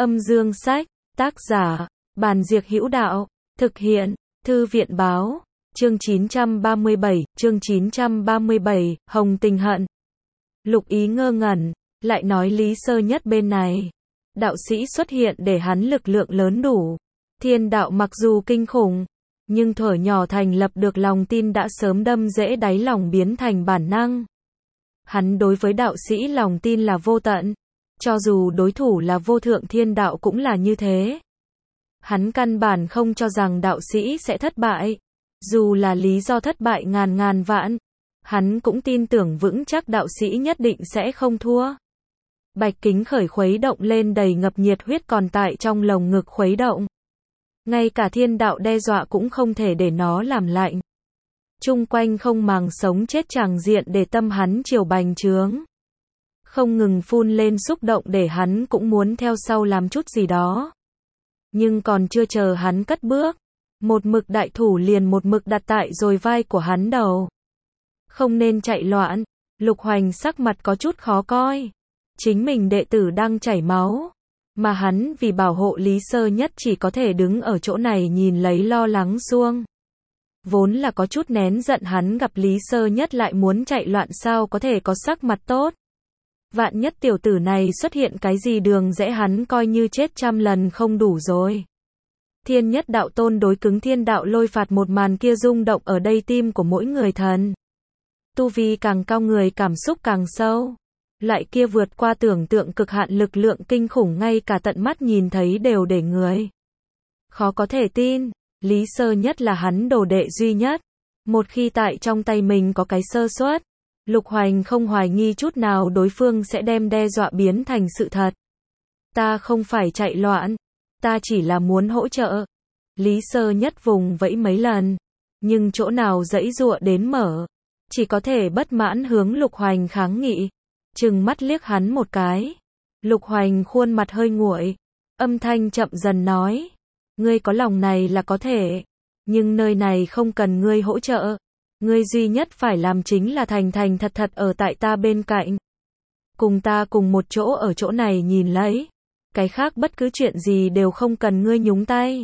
Âm dương sách, tác giả, Bàn Diệc Hữu Đạo, thực hiện, Thư viện báo, chương 937, Hồng Tình Hận. Lục Ý ngơ ngẩn, lại nói Lý Sơ Nhất bên này. Đạo sĩ xuất hiện để hắn lực lượng lớn đủ. Thiên đạo mặc dù kinh khủng, nhưng thuở nhỏ thành lập được lòng tin đã sớm đâm rễ đáy lòng biến thành bản năng. Hắn đối với đạo sĩ lòng tin là vô tận. Cho dù đối thủ là vô thượng thiên đạo cũng là như thế. Hắn căn bản không cho rằng đạo sĩ sẽ thất bại. Dù là lý do thất bại ngàn vạn, hắn cũng tin tưởng vững chắc đạo sĩ nhất định sẽ không thua. Bạch Kính Khởi khuấy động lên đầy ngập nhiệt huyết còn tại trong lồng ngực khuấy động. Ngay cả thiên đạo đe dọa cũng không thể để nó làm lạnh. Chung quanh không màng sống chết tràng diện để tâm hắn chiều bành trướng. Không ngừng phun lên xúc động để hắn cũng muốn theo sau làm chút gì đó. Nhưng còn chưa chờ hắn cất bước, một mực đại thủ liền một mực đặt tại rồi vai của hắn đầu. Không nên chạy loạn, Lục Hoành sắc mặt có chút khó coi. Chính mình đệ tử đang chảy máu, mà hắn vì bảo hộ Lý Sơ Nhất chỉ có thể đứng ở chỗ này nhìn lấy lo lắng xuông. Vốn là có chút nén giận hắn gặp Lý Sơ Nhất lại muốn chạy loạn sao có thể có sắc mặt tốt. Vạn nhất tiểu tử này xuất hiện cái gì đường rẽ hắn coi như chết trăm lần không đủ rồi. Thiên Nhất Đạo Tôn đối cứng thiên đạo lôi phạt một màn kia rung động ở đây tim của mỗi người thần. Tu vi càng cao người cảm xúc càng sâu. Loại kia vượt qua tưởng tượng cực hạn lực lượng kinh khủng ngay cả tận mắt nhìn thấy đều để người khó có thể tin. Lý Sơ Nhất là hắn đồ đệ duy nhất. Một khi tại trong tay mình có cái sơ suất, Lục Hoành không hoài nghi chút nào đối phương sẽ đem đe dọa biến thành sự thật. Ta không phải chạy loạn, ta chỉ là muốn hỗ trợ. Lý Sơ Nhất vùng vẫy mấy lần, nhưng chỗ nào giãy giụa đến mở, chỉ có thể bất mãn hướng Lục Hoành kháng nghị. Trừng mắt liếc hắn một cái. Lục Hoành khuôn mặt hơi nguội, âm thanh chậm dần nói, ngươi có lòng này là có thể, nhưng nơi này không cần ngươi hỗ trợ. Ngươi duy nhất phải làm chính là thành thật ở tại ta bên cạnh. Cùng ta cùng một chỗ ở chỗ này nhìn lấy. Cái khác bất cứ chuyện gì đều không cần ngươi nhúng tay.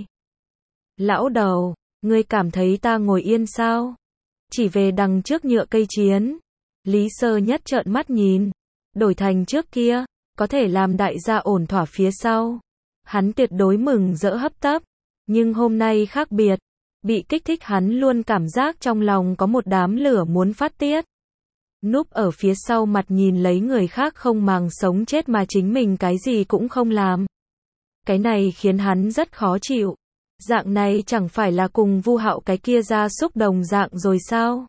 Lão đầu, ngươi cảm thấy ta ngồi yên sao? Chỉ về đằng trước nhựa cây chiến. Lý Sơ Nhất trợn mắt nhìn. Đổi thành trước kia, có thể làm đại gia ổn thỏa phía sau. Hắn tuyệt đối mừng rỡ hấp tấp. Nhưng hôm nay khác biệt. Bị kích thích hắn luôn cảm giác trong lòng có một đám lửa muốn phát tiết. Núp ở phía sau mặt nhìn lấy người khác không màng sống chết mà chính mình cái gì cũng không làm. Cái này khiến hắn rất khó chịu. Dạng này chẳng phải là cùng Vu Hạo cái kia ra xúc đồng dạng rồi sao?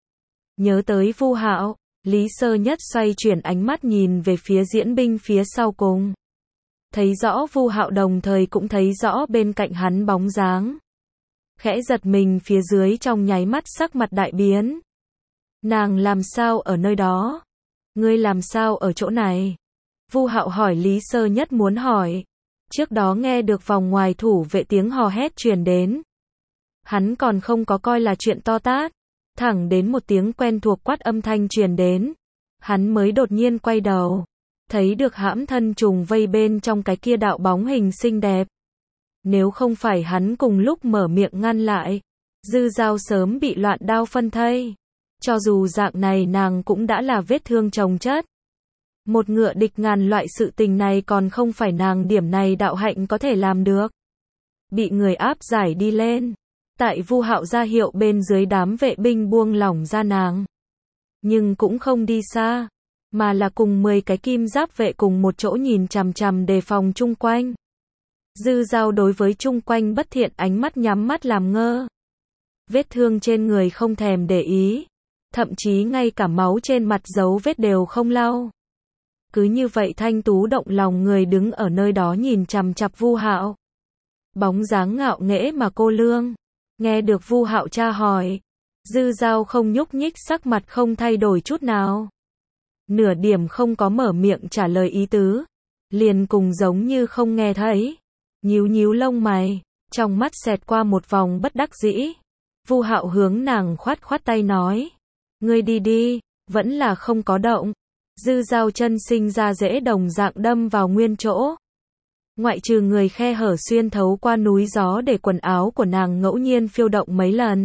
Nhớ tới Vu Hạo, Lý Sơ Nhất xoay chuyển ánh mắt nhìn về phía diễn binh phía sau cùng. Thấy rõ Vu Hạo đồng thời cũng thấy rõ bên cạnh hắn bóng dáng. Khẽ giật mình phía dưới trong nháy mắt sắc mặt đại biến. Nàng làm sao ở nơi đó? Ngươi làm sao ở chỗ này? Vu Hạo hỏi Lý Sơ Nhất muốn hỏi. Trước đó nghe được vòng ngoài thủ vệ tiếng hò hét truyền đến. Hắn còn không có coi là chuyện to tát. Thẳng đến một tiếng quen thuộc quát âm thanh truyền đến. Hắn mới đột nhiên quay đầu. Thấy được hãm thân trùng vây bên trong cái kia đạo bóng hình xinh đẹp. Nếu không phải hắn cùng lúc mở miệng ngăn lại, Dư Dao sớm bị loạn đao phân thây. Cho dù dạng này nàng cũng đã là vết thương chồng chất. Một ngựa địch ngàn loại sự tình này còn không phải nàng điểm này đạo hạnh có thể làm được. Bị người áp giải đi lên. Tại Vu Hạo ra hiệu bên dưới đám vệ binh buông lỏng ra nàng. Nhưng cũng không đi xa, mà là cùng 10 cái kim giáp vệ cùng một chỗ nhìn chằm chằm đề phòng chung quanh. Dư Dao đối với chung quanh bất thiện ánh mắt nhắm mắt làm ngơ. Vết thương trên người không thèm để ý. Thậm chí ngay cả máu trên mặt dấu vết đều không lau. Cứ như vậy thanh tú động lòng người đứng ở nơi đó nhìn chằm chằm Vu Hạo. Bóng dáng ngạo nghễ mà cô lương. Nghe được Vu Hạo tra hỏi. Dư Dao không nhúc nhích sắc mặt không thay đổi chút nào. Nửa điểm không có mở miệng trả lời ý tứ. Liền cùng giống như không nghe thấy. Nhíu lông mày, trong mắt xẹt qua một vòng bất đắc dĩ. Vu Hạo hướng nàng khoát tay nói. Ngươi đi đi, vẫn là không có động. Dư Dao chân sinh ra dễ đồng dạng đâm vào nguyên chỗ. Ngoại trừ người khe hở xuyên thấu qua núi gió để quần áo của nàng ngẫu nhiên phiêu động mấy lần.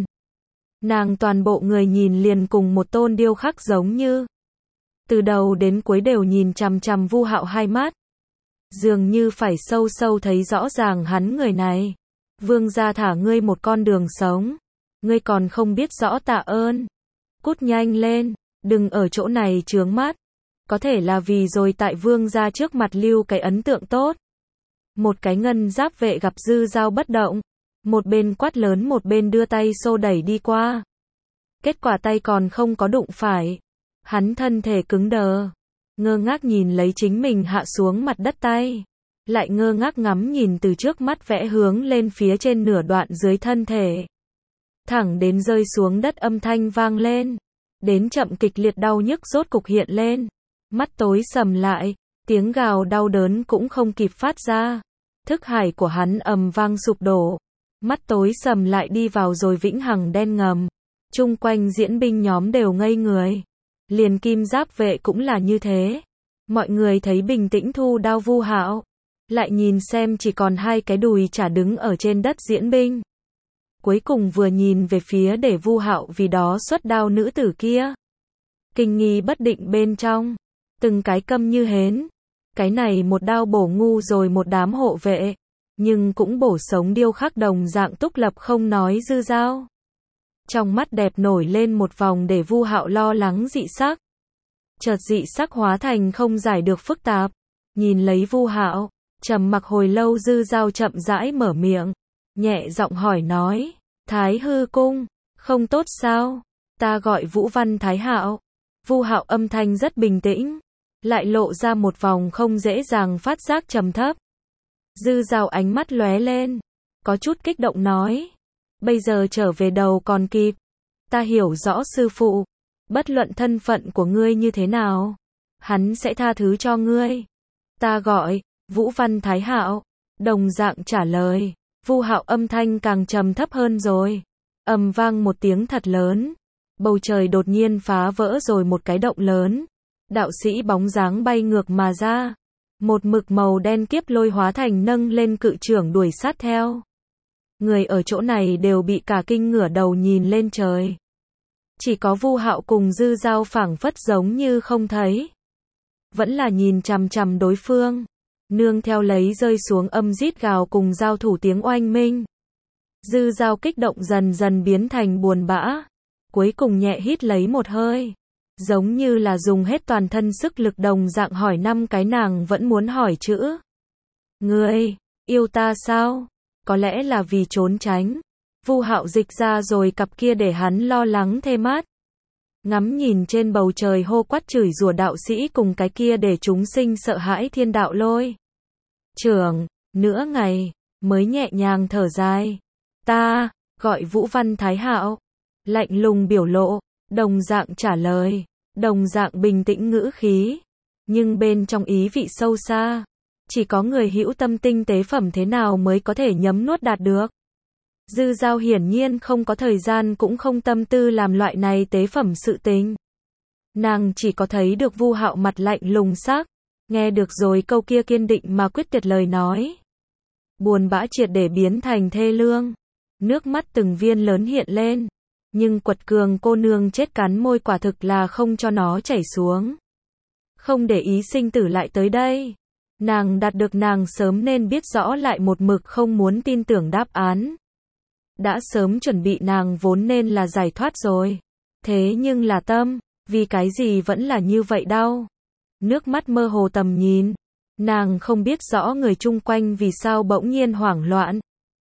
Nàng toàn bộ người nhìn liền cùng một tôn điêu khắc giống như. Từ đầu đến cuối đều nhìn chằm chằm Vu Hạo hai mắt. Dường như phải sâu sâu thấy rõ ràng hắn người này. Vương gia thả ngươi một con đường sống. Ngươi còn không biết rõ tạ ơn. Cút nhanh lên, đừng ở chỗ này chướng mắt. Có thể là vì rồi tại vương gia trước mặt lưu cái ấn tượng tốt. Một cái ngân giáp vệ gặp Dư Dao bất động. Một bên quát lớn một bên đưa tay xô đẩy đi qua. Kết quả tay còn không có đụng phải. Hắn thân thể cứng đờ. Ngơ ngác nhìn lấy chính mình hạ xuống mặt đất tay. Lại ngơ ngác ngắm nhìn từ trước mắt vẽ hướng lên phía trên nửa đoạn dưới thân thể. Thẳng đến rơi xuống đất âm thanh vang lên. Đến chậm kịch liệt đau nhức rốt cục hiện lên. Mắt tối sầm lại, tiếng gào đau đớn cũng không kịp phát ra. Thức hải của hắn ầm vang sụp đổ. Mắt tối sầm lại đi vào rồi vĩnh hằng đen ngầm. Chung quanh diễn binh nhóm đều ngây người. Liền kim giáp vệ cũng là như thế. Mọi người thấy bình tĩnh thu đao Vu Hạo. Lại nhìn xem chỉ còn hai cái đùi chả đứng ở trên đất diễn binh. Cuối cùng vừa nhìn về phía để Vu Hạo vì đó xuất đao nữ tử kia. Kinh nghi bất định bên trong. Từng cái câm như hến. Cái này một đao bổ ngu rồi một đám hộ vệ. Nhưng cũng bổ sống điêu khắc đồng dạng túc lập không nói Dư Dao. Trong mắt đẹp nổi lên một vòng để Vu Hạo lo lắng dị sắc. Chợt dị sắc hóa thành không giải được phức tạp. Nhìn lấy Vu Hạo, trầm mặc hồi lâu Dư Dao chậm rãi mở miệng. Nhẹ giọng hỏi nói, Thái hư cung, không tốt sao? Ta gọi Vũ Văn Thái Hạo. Vu Hạo âm thanh rất bình tĩnh. Lại lộ ra một vòng không dễ dàng phát giác trầm thấp. Dư Dao ánh mắt lóe lên. Có chút kích động nói. Bây giờ trở về đầu còn kịp. Ta hiểu rõ sư phụ. Bất luận thân phận của ngươi như thế nào. Hắn sẽ tha thứ cho ngươi. Ta gọi, Vũ Văn Thái Hạo. Đồng dạng trả lời. Vu Hạo âm thanh càng trầm thấp hơn rồi. Ầm vang một tiếng thật lớn. Bầu trời đột nhiên phá vỡ rồi một cái động lớn. Đạo sĩ bóng dáng bay ngược mà ra. Một mực màu đen kiếp lôi hóa thành nâng lên cự trưởng đuổi sát theo. Người ở chỗ này đều bị cả kinh ngửa đầu nhìn lên trời. Chỉ có Vu Hạo cùng Dư Dao phảng phất giống như không thấy. Vẫn là nhìn chằm chằm đối phương. Nương theo lấy rơi xuống âm rít gào cùng giao thủ tiếng oanh minh. Dư Dao kích động dần dần biến thành buồn bã. Cuối cùng nhẹ hít lấy một hơi. Giống như là dùng hết toàn thân sức lực đồng dạng hỏi năm cái nàng vẫn muốn hỏi chữ. Ngươi, yêu ta sao? Có lẽ là vì trốn tránh. Vu Hạo dịch ra rồi cặp kia để hắn lo lắng thê mát. Ngắm nhìn trên bầu trời hô quát chửi rủa đạo sĩ cùng cái kia để chúng sinh sợ hãi thiên đạo lôi. Trưởng, nửa ngày, mới nhẹ nhàng thở dài. Ta, gọi Vũ Văn Thái Hạo. Lạnh lùng biểu lộ, đồng dạng trả lời, đồng dạng bình tĩnh ngữ khí. Nhưng bên trong ý vị sâu xa. Chỉ có người hữu tâm tinh tế phẩm thế nào mới có thể nhấm nuốt đạt được. Dư Dao hiển nhiên không có thời gian cũng không tâm tư làm loại này tế phẩm sự tình. Nàng chỉ có thấy được Vu Hạo mặt lạnh lùng sắc. Nghe được rồi câu kia kiên định mà quyết tuyệt lời nói. Buồn bã triệt để biến thành thê lương. Nước mắt từng viên lớn hiện lên. Nhưng quật cường cô nương chết cắn môi quả thực là không cho nó chảy xuống. Không để ý sinh tử lại tới đây. Nàng đạt được nàng sớm nên biết rõ lại một mực không muốn tin tưởng đáp án. Đã sớm chuẩn bị nàng vốn nên là giải thoát rồi. Thế nhưng là tâm, vì cái gì vẫn là như vậy đau. Nước mắt mơ hồ tầm nhìn. Nàng không biết rõ người chung quanh vì sao bỗng nhiên hoảng loạn.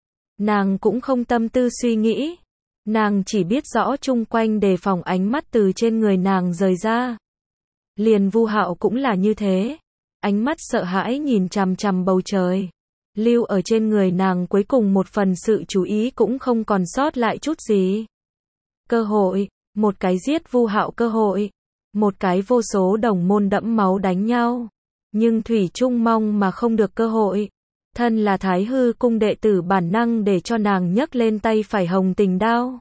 Nàng cũng không tâm tư suy nghĩ. Nàng chỉ biết rõ chung quanh đề phòng ánh mắt từ trên người nàng rời ra. Liền Vu Hạo cũng là như thế. Ánh mắt sợ hãi nhìn chằm chằm bầu trời. Lưu ở trên người nàng cuối cùng một phần sự chú ý cũng không còn sót lại chút gì. Cơ hội, một cái giết Vu Hạo cơ hội. Một cái vô số đồng môn đẫm máu đánh nhau. Nhưng thủy chung mong mà không được cơ hội. Thân là Thái hư cung đệ tử bản năng để cho nàng nhấc lên tay phải hồng tình đao.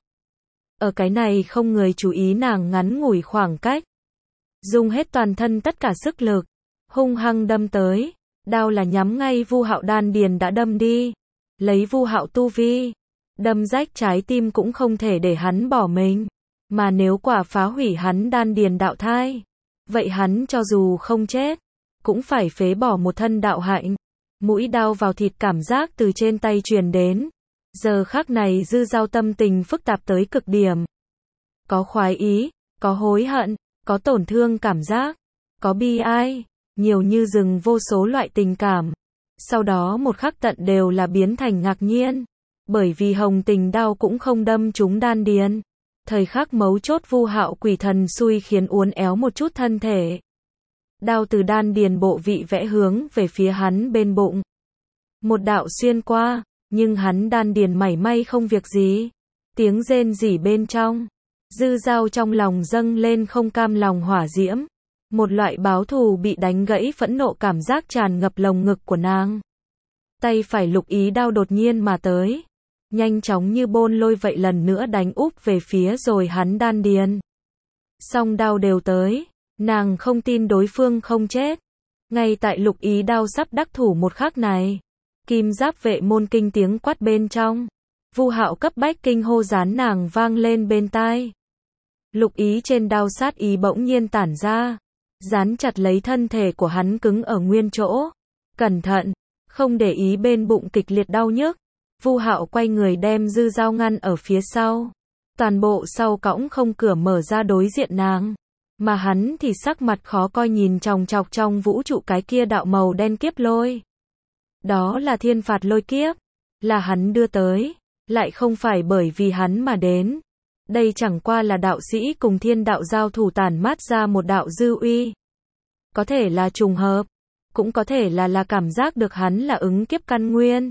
Ở cái này không người chú ý nàng ngắn ngủi khoảng cách. Dùng hết toàn thân tất cả sức lực. Hung hăng đâm tới. Đao là nhắm ngay Vu Hạo đan điền đã đâm đi. Lấy Vu Hạo tu vi, đâm rách trái tim cũng không thể để hắn bỏ mình. Mà nếu quả phá hủy hắn đan điền đạo thai, vậy hắn cho dù không chết, cũng phải phế bỏ một thân đạo hạnh. Mũi đao vào thịt cảm giác từ trên tay truyền đến. Giờ khắc này Dư Dao tâm tình phức tạp tới cực điểm. Có khoái ý, có hối hận, có tổn thương cảm giác, có bi ai, nhiều như rừng vô số loại tình cảm. Sau đó một khắc tận đều là biến thành ngạc nhiên. Bởi vì hồng tình đao cũng không đâm trúng đan điền. Thời khắc mấu chốt Vu Hạo quỷ thần xui khiến uốn éo một chút thân thể. Đao từ đan điền bộ vị vẽ hướng về phía hắn bên bụng. Một đạo xuyên qua, nhưng hắn đan điền mảy may không việc gì. Tiếng rên rỉ bên trong. Dư Dao trong lòng dâng lên không cam lòng hỏa diễm. Một loại báo thù bị đánh gãy phẫn nộ cảm giác tràn ngập lồng ngực của nàng. Tay phải Lục Ý đao đột nhiên mà tới. Nhanh chóng như bôn lôi vậy lần nữa đánh úp về phía rồi hắn đan điền. Song đao đều tới. Nàng không tin đối phương không chết. Ngay tại Lục Ý đao sắp đắc thủ một khắc này. Kim Giáp vệ môn kinh tiếng quát bên trong. Vu Hạo cấp bách kinh hô gián nàng vang lên bên tai. Lục Ý trên đao sát ý bỗng nhiên tản ra. Dán chặt lấy thân thể của hắn cứng ở nguyên chỗ. Cẩn thận, không để ý bên bụng kịch liệt đau nhức. Vu Hạo quay người đem Dư Dao ngăn ở phía sau. Toàn bộ sau cõng không cửa mở ra đối diện nàng. Mà hắn thì sắc mặt khó coi nhìn chòng chọc trong vũ trụ cái kia đạo màu đen kiếp lôi. Đó là thiên phạt lôi kiếp. Là hắn đưa tới. Lại không phải bởi vì hắn mà đến. Đây chẳng qua là đạo sĩ cùng thiên đạo giao thủ tản mát ra một đạo dư uy. Có thể là trùng hợp. Cũng có thể là cảm giác được hắn là ứng kiếp căn nguyên.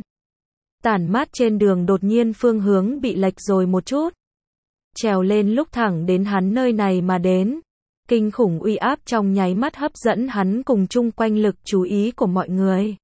Tản mát trên đường đột nhiên phương hướng bị lệch rồi một chút. Trèo lên lúc thẳng đến hắn nơi này mà đến. Kinh khủng uy áp trong nháy mắt hấp dẫn hắn cùng chung quanh lực chú ý của mọi người.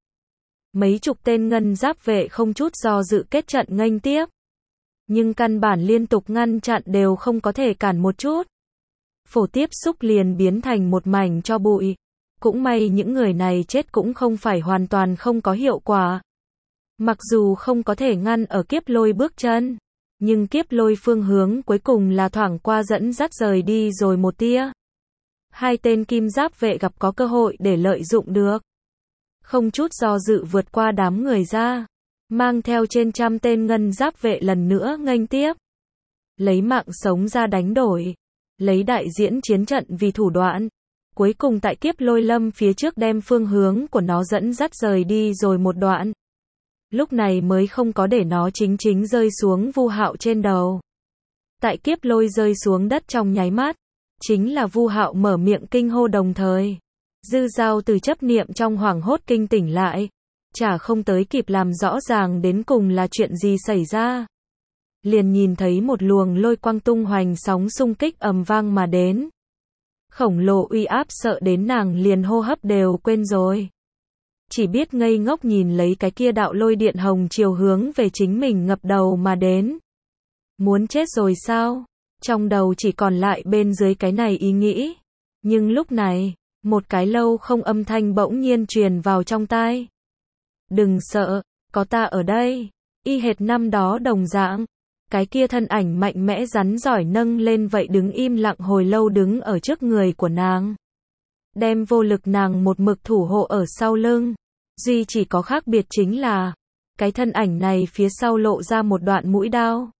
Mấy chục tên ngân giáp vệ không chút do dự kết trận nghênh tiếp. Nhưng căn bản liên tục ngăn chặn đều không có thể cản một chút. Phổ tiếp xúc liền biến thành một mảnh tro bụi. Cũng may những người này chết cũng không phải hoàn toàn không có hiệu quả. Mặc dù không có thể ngăn ở kiếp lôi bước chân, nhưng kiếp lôi phương hướng cuối cùng là thoảng qua dẫn dắt rời đi rồi một tia. Hai tên kim giáp vệ gặp có cơ hội để lợi dụng được. Không chút do dự vượt qua đám người ra. Mang theo trên trăm tên ngân giáp vệ lần nữa nghênh tiếp. Lấy mạng sống ra đánh đổi. Lấy đại diễn chiến trận vì thủ đoạn. Cuối cùng tại kiếp lôi lâm phía trước đem phương hướng của nó dẫn dắt rời đi rồi một đoạn. Lúc này mới không có để nó chính rơi xuống Vu Hạo trên đầu. Tại kiếp lôi rơi xuống đất trong nháy mắt. Chính là Vu Hạo mở miệng kinh hô đồng thời. Dư Dao từ chấp niệm trong hoảng hốt kinh tỉnh lại. Chả không tới kịp làm rõ ràng đến cùng là chuyện gì xảy ra. Liền nhìn thấy một luồng lôi quang tung hoành sóng xung kích ầm vang mà đến. Khổng lồ uy áp sợ đến nàng liền hô hấp đều quên rồi. Chỉ biết ngây ngốc nhìn lấy cái kia đạo lôi điện hồng chiều hướng về chính mình ngập đầu mà đến. Muốn chết rồi sao? Trong đầu chỉ còn lại bên dưới cái này ý nghĩ. Nhưng lúc này, một cái lâu không âm thanh bỗng nhiên truyền vào trong tai. Đừng sợ, có ta ở đây. Y hệt năm đó đồng dạng. Cái kia thân ảnh mạnh mẽ rắn giỏi nâng lên vậy đứng im lặng hồi lâu đứng ở trước người của nàng. Đem vô lực nàng một mực thủ hộ ở sau lưng. Duy chỉ có khác biệt chính là, cái thân ảnh này phía sau lộ ra một đoạn mũi đao.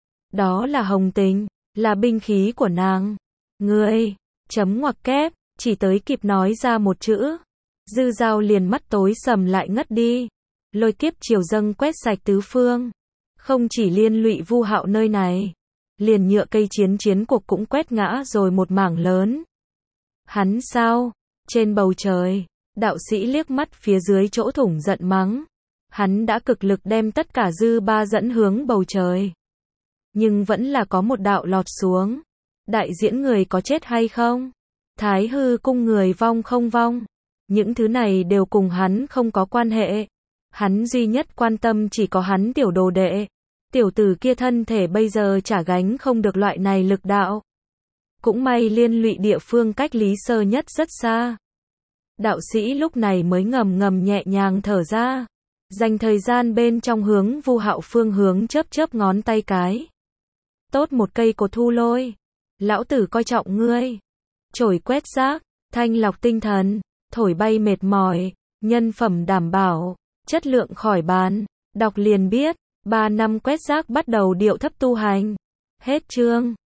Đó là hồng tình, là binh khí của nàng. Ngươi, chấm ngoặc kép, chỉ tới kịp nói ra một chữ. Dư Dao liền mắt tối sầm lại ngất đi. Lôi kiếp chiều dâng quét sạch tứ phương. Không chỉ liên lụy Vu Hạo nơi này. Liền nhựa cây chiến cuộc cũng quét ngã rồi một mảng lớn. Hắn sao? Trên bầu trời, đạo sĩ liếc mắt phía dưới chỗ thủng giận mắng. Hắn đã cực lực đem tất cả dư ba dẫn hướng bầu trời. Nhưng vẫn là có một đạo lọt xuống. Đại diễn người có chết hay không? Thái hư cung người vong không vong? Những thứ này đều cùng hắn không có quan hệ. Hắn duy nhất quan tâm chỉ có hắn tiểu đồ đệ. Tiểu tử kia thân thể bây giờ chả gánh không được loại này lực đạo. Cũng may liên lụy địa phương cách Lý Sơ Nhất rất xa. Đạo sĩ lúc này mới ngầm ngầm nhẹ nhàng thở ra. Dành thời gian bên trong hướng Vu Hạo phương hướng chớp chớp ngón tay cái. Tốt một cây cột thu lôi. Lão tử coi trọng ngươi. Chổi quét rác, thanh lọc tinh thần, thổi bay mệt mỏi, nhân phẩm đảm bảo, chất lượng khỏi bàn. Đọc liền biết, 3 năm quét rác bắt đầu điệu thấp tu hành. Hết chương.